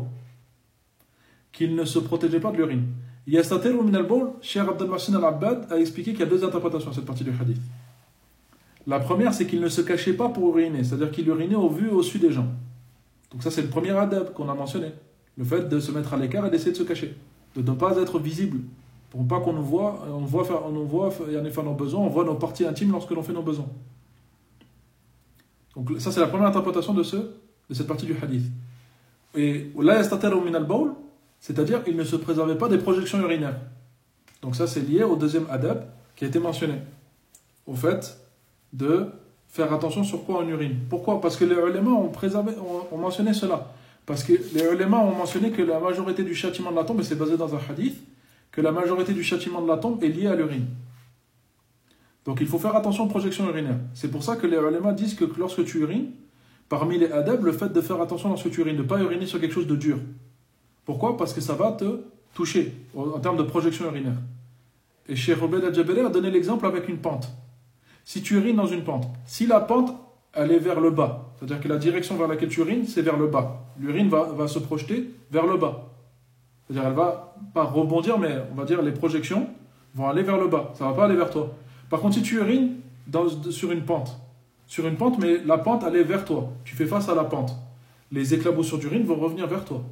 qu'il ne se protégeait pas de l'urine. Yastatiru min al-bawl, Cheikh Abdel Mahsin al-Abbad a expliqué qu'il y a deux interprétations à cette partie du hadith. La première, c'est qu'il ne se cachait pas pour uriner, c'est-à-dire qu'il urinait au vu et au su des gens. Donc ça, c'est le premier adab qu'on a mentionné. Le fait de se mettre à l'écart et d'essayer de se cacher, de ne pas être visible, pour pas qu'on nous voit, faire nos besoins, on voit nos parties intimes lorsque l'on fait nos besoins. Donc ça, c'est la première interprétation de cette partie du hadith. Et la yastatiru min al-bawl, c'est-à-dire il ne se préservait pas des projections urinaires. Donc ça, c'est lié au deuxième adab qui a été mentionné, au fait de faire attention sur quoi on urine. Pourquoi? Parce que les ulama ont mentionné cela. Parce que les ulama ont mentionné que la majorité du châtiment de la tombe, et c'est basé dans un hadith, que la majorité du châtiment de la tombe est liée à l'urine. Donc il faut faire attention aux projections urinaires. C'est pour ça que les ulama disent que lorsque tu urines, parmi les adab, le fait de faire attention lorsque tu urines, de ne pas uriner sur quelque chose de dur. Pourquoi? Parce que ça va te toucher en termes de projection urinaire. Et Cheikh Ubayd al-Jabari a donné l'exemple avec une pente. Si tu urines dans une pente, si la pente, elle est vers le bas, c'est-à-dire que la direction vers laquelle tu urines, c'est vers le bas. L'urine va se projeter vers le bas. C'est-à-dire elle va pas rebondir, mais on va dire les projections vont aller vers le bas. Ça ne va pas aller vers toi. Par contre, si tu urines sur une pente, mais la pente, elle est vers toi. Tu fais face à la pente. Les éclaboussures d'urine vont revenir vers toi.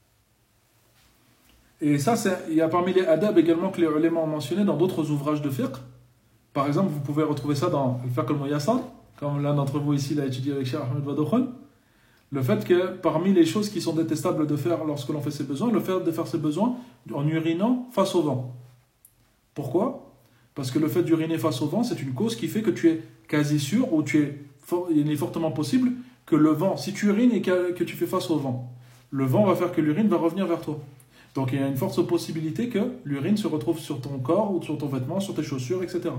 Et ça, il y a parmi les adab également que les ulémas ont mentionné dans d'autres ouvrages de fiqh. Par exemple, vous pouvez retrouver ça dans Al-Fiqh al-Muyassar, comme l'un d'entre vous ici l'a étudié avec Cheikh Ahmed Wadokhon. Le fait que parmi les choses qui sont détestables de faire lorsque l'on fait ses besoins, le fait de faire ses besoins en urinant face au vent. Pourquoi ? Parce que le fait d'uriner face au vent, c'est une cause qui fait que tu es quasi sûr, ou il est fortement possible que le vent, si tu urines et que tu fais face au vent, le vent va faire que l'urine va revenir vers toi. Donc il y a une forte possibilité que l'urine se retrouve sur ton corps, ou sur ton vêtement, sur tes chaussures, etc.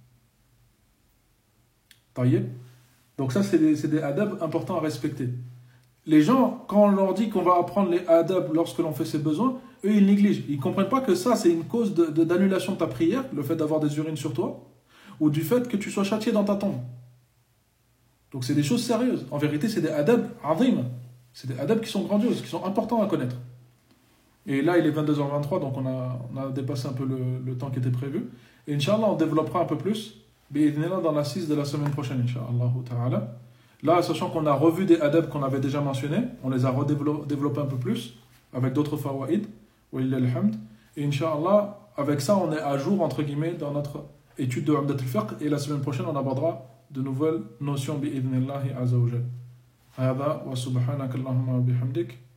Taïeb. Donc ça, c'est des adab importants à respecter. Les gens, quand on leur dit qu'on va apprendre les adab lorsque l'on fait ses besoins, eux, ils négligent. Ils ne comprennent pas que ça, c'est une cause d'annulation de ta prière, le fait d'avoir des urines sur toi, ou du fait que tu sois châtié dans ta tombe. Donc c'est des choses sérieuses. En vérité, c'est des adab azim. C'est des adab qui sont grandioses, qui sont importants à connaître. Et là, il est 22h23, donc on a dépassé un peu le temps qui était prévu. Et Inch'Allah, on développera un peu plus, dans la 6 de la semaine prochaine, Inch'Allah ta'ala. Là, sachant qu'on a revu des adab qu'on avait déjà mentionnés, on les a redéveloppés un peu plus, avec d'autres fawaïd, et Inch'Allah, avec ça, on est à jour, entre guillemets, dans notre étude de Umdat al-Fiqh, et la semaine prochaine, on abordera de nouvelles notions, bi'idhnillahi azza wa jal. هذا وسبحانك اللهم وبحمدك